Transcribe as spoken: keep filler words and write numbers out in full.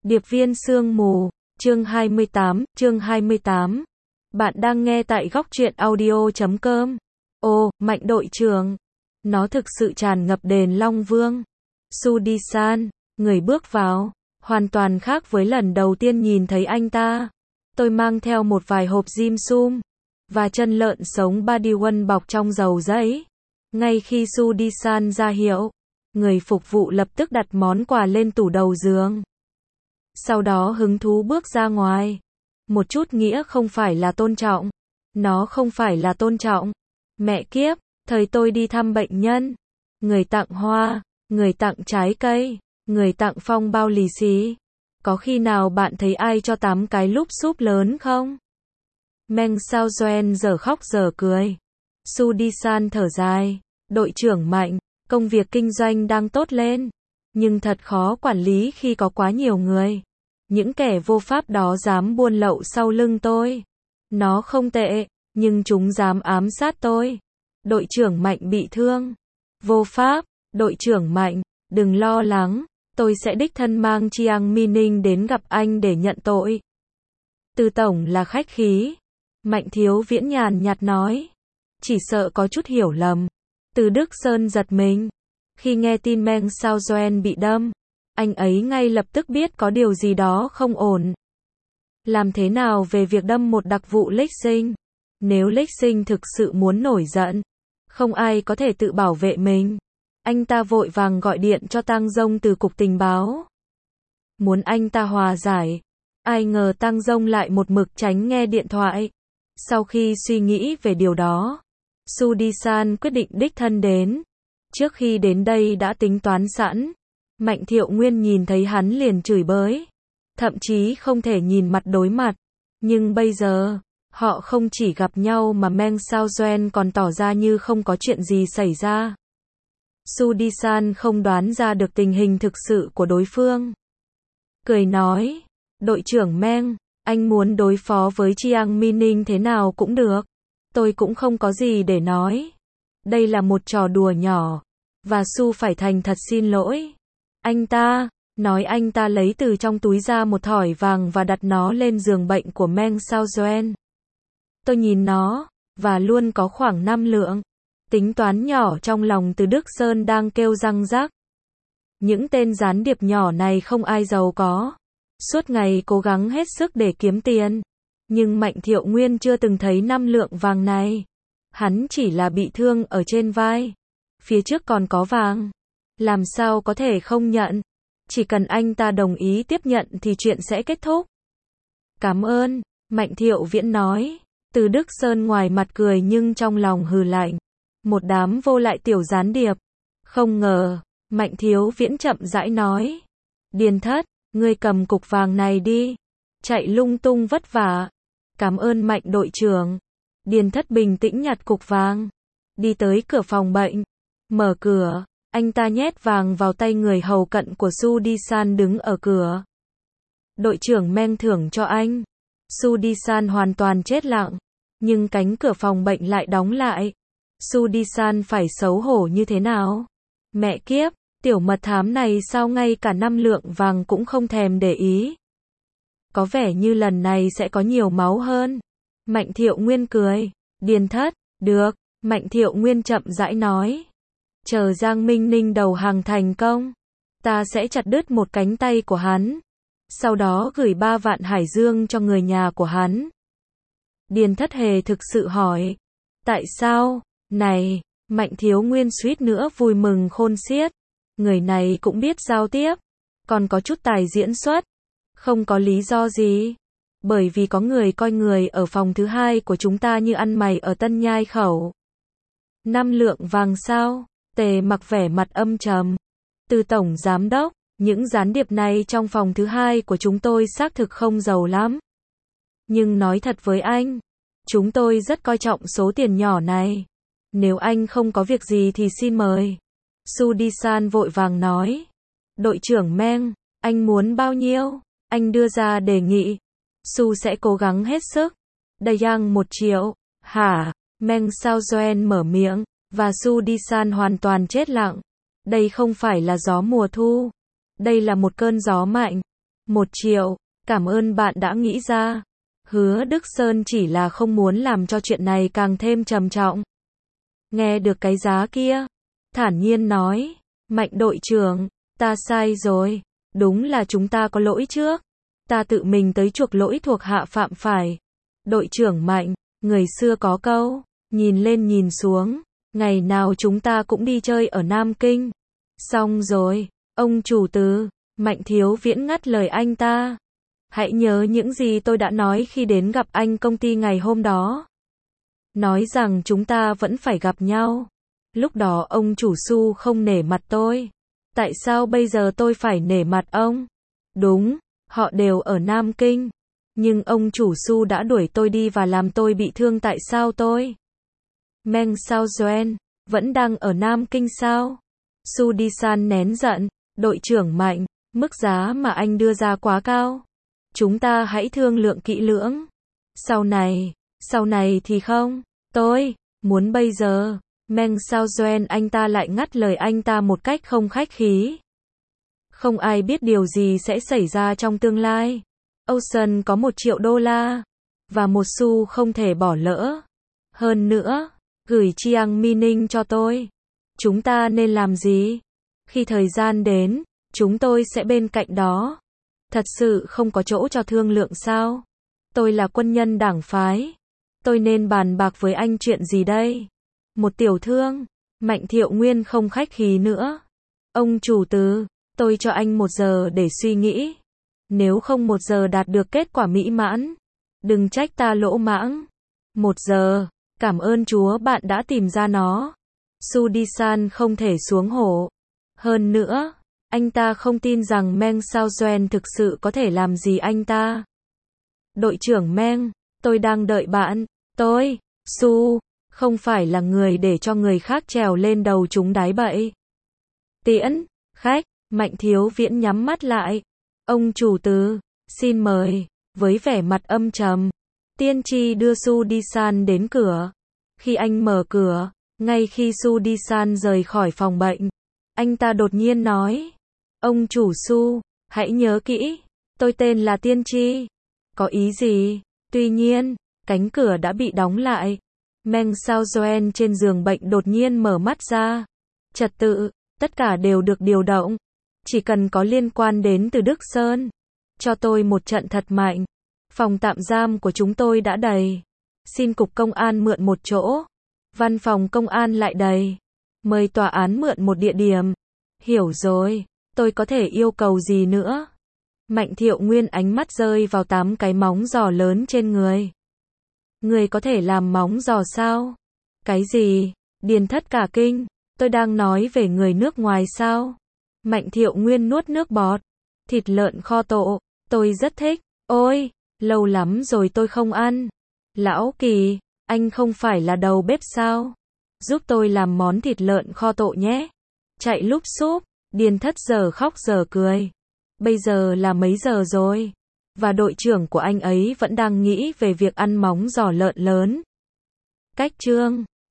Điệp viên sương mù, chương hai mươi tám, chương hai mươi tám. Bạn đang nghe tại góc truyện audio chấm com. Ồ, Mạnh đội trưởng. Nó thực sự tràn ngập đền Long Vương. Su-đi-san, người bước vào, hoàn toàn khác với lần đầu tiên nhìn thấy anh ta. Tôi mang theo một vài hộp dim sum và chân lợn sống Badiwon bọc trong dầu giấy. Ngay khi Su-đi-san ra hiệu, người phục vụ lập tức đặt món quà lên tủ đầu giường. Sau đó hứng thú bước ra ngoài. Một chút nghĩa không phải là tôn trọng. Nó không phải là tôn trọng. Mẹ kiếp, thời tôi đi thăm bệnh nhân. Người tặng hoa, người tặng trái cây, người tặng phong bao lì xì. Có khi nào bạn thấy ai cho tám cái lúp xúp lớn không? Meng Sao Doen giờ khóc giờ cười. Su-đi-san thở dài. Đội trưởng Mạnh, công việc kinh doanh đang tốt lên. Nhưng thật khó quản lý khi có quá nhiều người. Những kẻ vô pháp đó dám buôn lậu sau lưng tôi. Nó không tệ, nhưng chúng dám ám sát tôi. Đội trưởng Mạnh bị thương. Vô pháp, đội trưởng Mạnh, đừng lo lắng, tôi sẽ đích thân mang Chiang Mi-ninh đến gặp anh để nhận tội. Từ tổng là khách khí. Mạnh Thiếu Viễn nhàn nhạt nói. Chỉ sợ có chút hiểu lầm. Từ Đức Sơn giật mình. Khi nghe tin Meng Sao Doen bị đâm, anh ấy ngay lập tức biết có điều gì đó không ổn. Làm thế nào về việc đâm một đặc vụ Lịch Sinh? Nếu Lịch Sinh thực sự muốn nổi giận, không ai có thể tự bảo vệ mình. Anh ta vội vàng gọi điện cho Tăng Dông từ cục tình báo. Muốn anh ta hòa giải. Ai ngờ Tăng Dông lại một mực tránh nghe điện thoại. Sau khi suy nghĩ về điều đó, Su-đi-san quyết định đích thân đến. Trước khi đến đây đã tính toán sẵn. Mạnh Thiệu Nguyên nhìn thấy hắn liền chửi bới. Thậm chí không thể nhìn mặt đối mặt. Nhưng bây giờ, họ không chỉ gặp nhau mà Meng Sao Doen còn tỏ ra như không có chuyện gì xảy ra. Su-đi-san không đoán ra được tình hình thực sự của đối phương. Cười nói, đội trưởng Meng, anh muốn đối phó với Chiang Mi-ninh thế nào cũng được. Tôi cũng không có gì để nói. Đây là một trò đùa nhỏ. Và Su phải thành thật xin lỗi. Anh ta, nói anh ta lấy từ trong túi ra một thỏi vàng và đặt nó lên giường bệnh của Meng Sao Doen. Tôi nhìn nó, và luôn có khoảng năm lượng. Tính toán nhỏ trong lòng Từ Đức Sơn đang kêu răng rắc. Những tên gián điệp nhỏ này không ai giàu có. Suốt ngày cố gắng hết sức để kiếm tiền. Nhưng Mạnh Thiệu Nguyên chưa từng thấy năm lượng vàng này. Hắn chỉ là bị thương ở trên vai. Phía trước còn có vàng. Làm sao có thể không nhận? Chỉ cần anh ta đồng ý tiếp nhận thì chuyện sẽ kết thúc. Cảm ơn, Mạnh Thiệu Viễn nói. Từ Đức Sơn ngoài mặt cười nhưng trong lòng hừ lạnh. Một đám vô lại tiểu gián điệp. Không ngờ, Mạnh Thiếu Viễn chậm rãi nói. Điền Thất, ngươi cầm cục vàng này đi. Chạy lung tung vất vả. Cảm ơn Mạnh đội trưởng. Điền Thất bình tĩnh nhặt cục vàng. Đi tới cửa phòng bệnh. Mở cửa. Anh ta nhét vàng vào tay người hầu cận của Su-đi-san đứng ở cửa. Đội trưởng Meng thưởng cho anh. Su-đi-san hoàn toàn chết lặng. Nhưng cánh cửa phòng bệnh lại đóng lại. Su-đi-san phải xấu hổ như thế nào? Mẹ kiếp, tiểu mật thám này sao ngay cả năm lượng vàng cũng không thèm để ý. Có vẻ như lần này sẽ có nhiều máu hơn. Mạnh Thiệu Nguyên cười. Điền Thất, được. Mạnh Thiệu Nguyên chậm rãi nói. Chờ Giang Minh Ninh đầu hàng thành công, ta sẽ chặt đứt một cánh tay của hắn. Sau đó gửi ba vạn hải dương cho người nhà của hắn. Điền Thất hề thực sự hỏi. Tại sao? Này, Mạnh Thiếu Nguyên suýt nữa vui mừng khôn xiết. Người này cũng biết giao tiếp. Còn có chút tài diễn xuất. Không có lý do gì. Bởi vì có người coi người ở phòng thứ hai của chúng ta như ăn mày ở Tân Nhai Khẩu. Năm lượng vàng sao? Tề Mặc vẻ mặt âm trầm. Từ tổng giám đốc, những gián điệp này trong phòng thứ hai của chúng tôi xác thực không giàu lắm. Nhưng nói thật với anh, chúng tôi rất coi trọng số tiền nhỏ này. Nếu anh không có việc gì thì xin mời. Su-đi-san vội vàng nói. Đội trưởng Meng, anh muốn bao nhiêu? Anh đưa ra đề nghị. Su sẽ cố gắng hết sức. Đầy yang một triệu. Hả? Meng Sao Doen mở miệng. Và Su-đi-san hoàn toàn chết lặng. Đây không phải là gió mùa thu. Đây là một cơn gió mạnh. Một triệu, cảm ơn bạn đã nghĩ ra. Hứa Đức Sơn chỉ là không muốn làm cho chuyện này càng thêm trầm trọng. Nghe được cái giá kia, thản nhiên nói, Mạnh đội trưởng, ta sai rồi, đúng là chúng ta có lỗi trước. Ta tự mình tới chuộc lỗi thuộc hạ phạm phải. Đội trưởng Mạnh, người xưa có câu, nhìn lên nhìn xuống, ngày nào chúng ta cũng đi chơi ở Nam Kinh. Xong rồi, ông chủ Từ, Mạnh Thiếu Viễn ngắt lời anh ta. Hãy nhớ những gì tôi đã nói khi đến gặp anh công ty ngày hôm đó. Nói rằng chúng ta vẫn phải gặp nhau. Lúc đó ông chủ Su không nể mặt tôi. Tại sao bây giờ tôi phải nể mặt ông? Đúng, họ đều ở Nam Kinh. Nhưng ông chủ Su đã đuổi tôi đi và làm tôi bị thương, tại sao tôi? Meng Sao Doan, vẫn đang ở Nam Kinh sao? Su Di-san nén giận, đội trưởng Mạnh, mức giá mà anh đưa ra quá cao. Chúng ta hãy thương lượng kỹ lưỡng. Sau này, sau này thì không, tôi, muốn bây giờ. Meng Sao Doan anh ta lại ngắt lời anh ta một cách không khách khí. Không ai biết điều gì sẽ xảy ra trong tương lai. Ocean có một triệu đô la. Và một xu không thể bỏ lỡ. Hơn nữa, gửi Chiang Mi-ning cho tôi. Chúng ta nên làm gì? Khi thời gian đến, chúng tôi sẽ bên cạnh đó. Thật sự không có chỗ cho thương lượng sao? Tôi là quân nhân đảng phái. Tôi nên bàn bạc với anh chuyện gì đây? Một tiểu thương. Mạnh Thiệu Nguyên không khách khí nữa. Ông chủ Từ, tôi cho anh một giờ để suy nghĩ. Nếu không một giờ đạt được kết quả mỹ mãn, đừng trách ta lỗ mãng. Một giờ, cảm ơn Chúa bạn đã tìm ra nó. Su Di-san không thể xuống hổ. Hơn nữa, anh ta không tin rằng Meng Sao Doan thực sự có thể làm gì anh ta. Đội trưởng Meng, tôi đang đợi bạn. Tôi, Su, không phải là người để cho người khác trèo lên đầu chúng đái bậy. Tiễn, khách, Mạnh Thiếu Viễn nhắm mắt lại. Ông chủ Từ, xin mời. Với vẻ mặt âm trầm, tiên tri đưa Su Di-san đến cửa. Khi anh mở cửa, ngay khi Su Di-san rời khỏi phòng bệnh, anh ta đột nhiên nói, ông chủ Su, hãy nhớ kỹ, tôi tên là tiên tri. Có ý gì? Tuy nhiên, cánh cửa đã bị đóng lại. Meng Sao Doan trên giường bệnh đột nhiên mở mắt ra. Trật tự, tất cả đều được điều động. Chỉ cần có liên quan đến Từ Đức Sơn. Cho tôi một trận thật mạnh. Phòng tạm giam của chúng tôi đã đầy. Xin cục công an mượn một chỗ. Văn phòng công an lại đầy. Mời tòa án mượn một địa điểm. Hiểu rồi, tôi có thể yêu cầu gì nữa? Mạnh Thiệu Nguyên ánh mắt rơi vào tám cái móng giò lớn trên người. Người có thể làm móng giò sao? Cái gì? Điền Thất cả kinh. Tôi đang nói về người nước ngoài sao? Mạnh Thiệu Nguyên nuốt nước bọt. Thịt lợn kho tộ, tôi rất thích. Ôi, lâu lắm rồi tôi không ăn. Lão Kỳ, anh không phải là đầu bếp sao? Giúp tôi làm món thịt lợn kho tộ nhé. Chạy lúp xúp, Điền Thất giờ khóc giờ cười. Bây giờ là mấy giờ rồi? Và đội trưởng của anh ấy vẫn đang nghĩ về việc ăn móng giò lợn lớn. Cách chương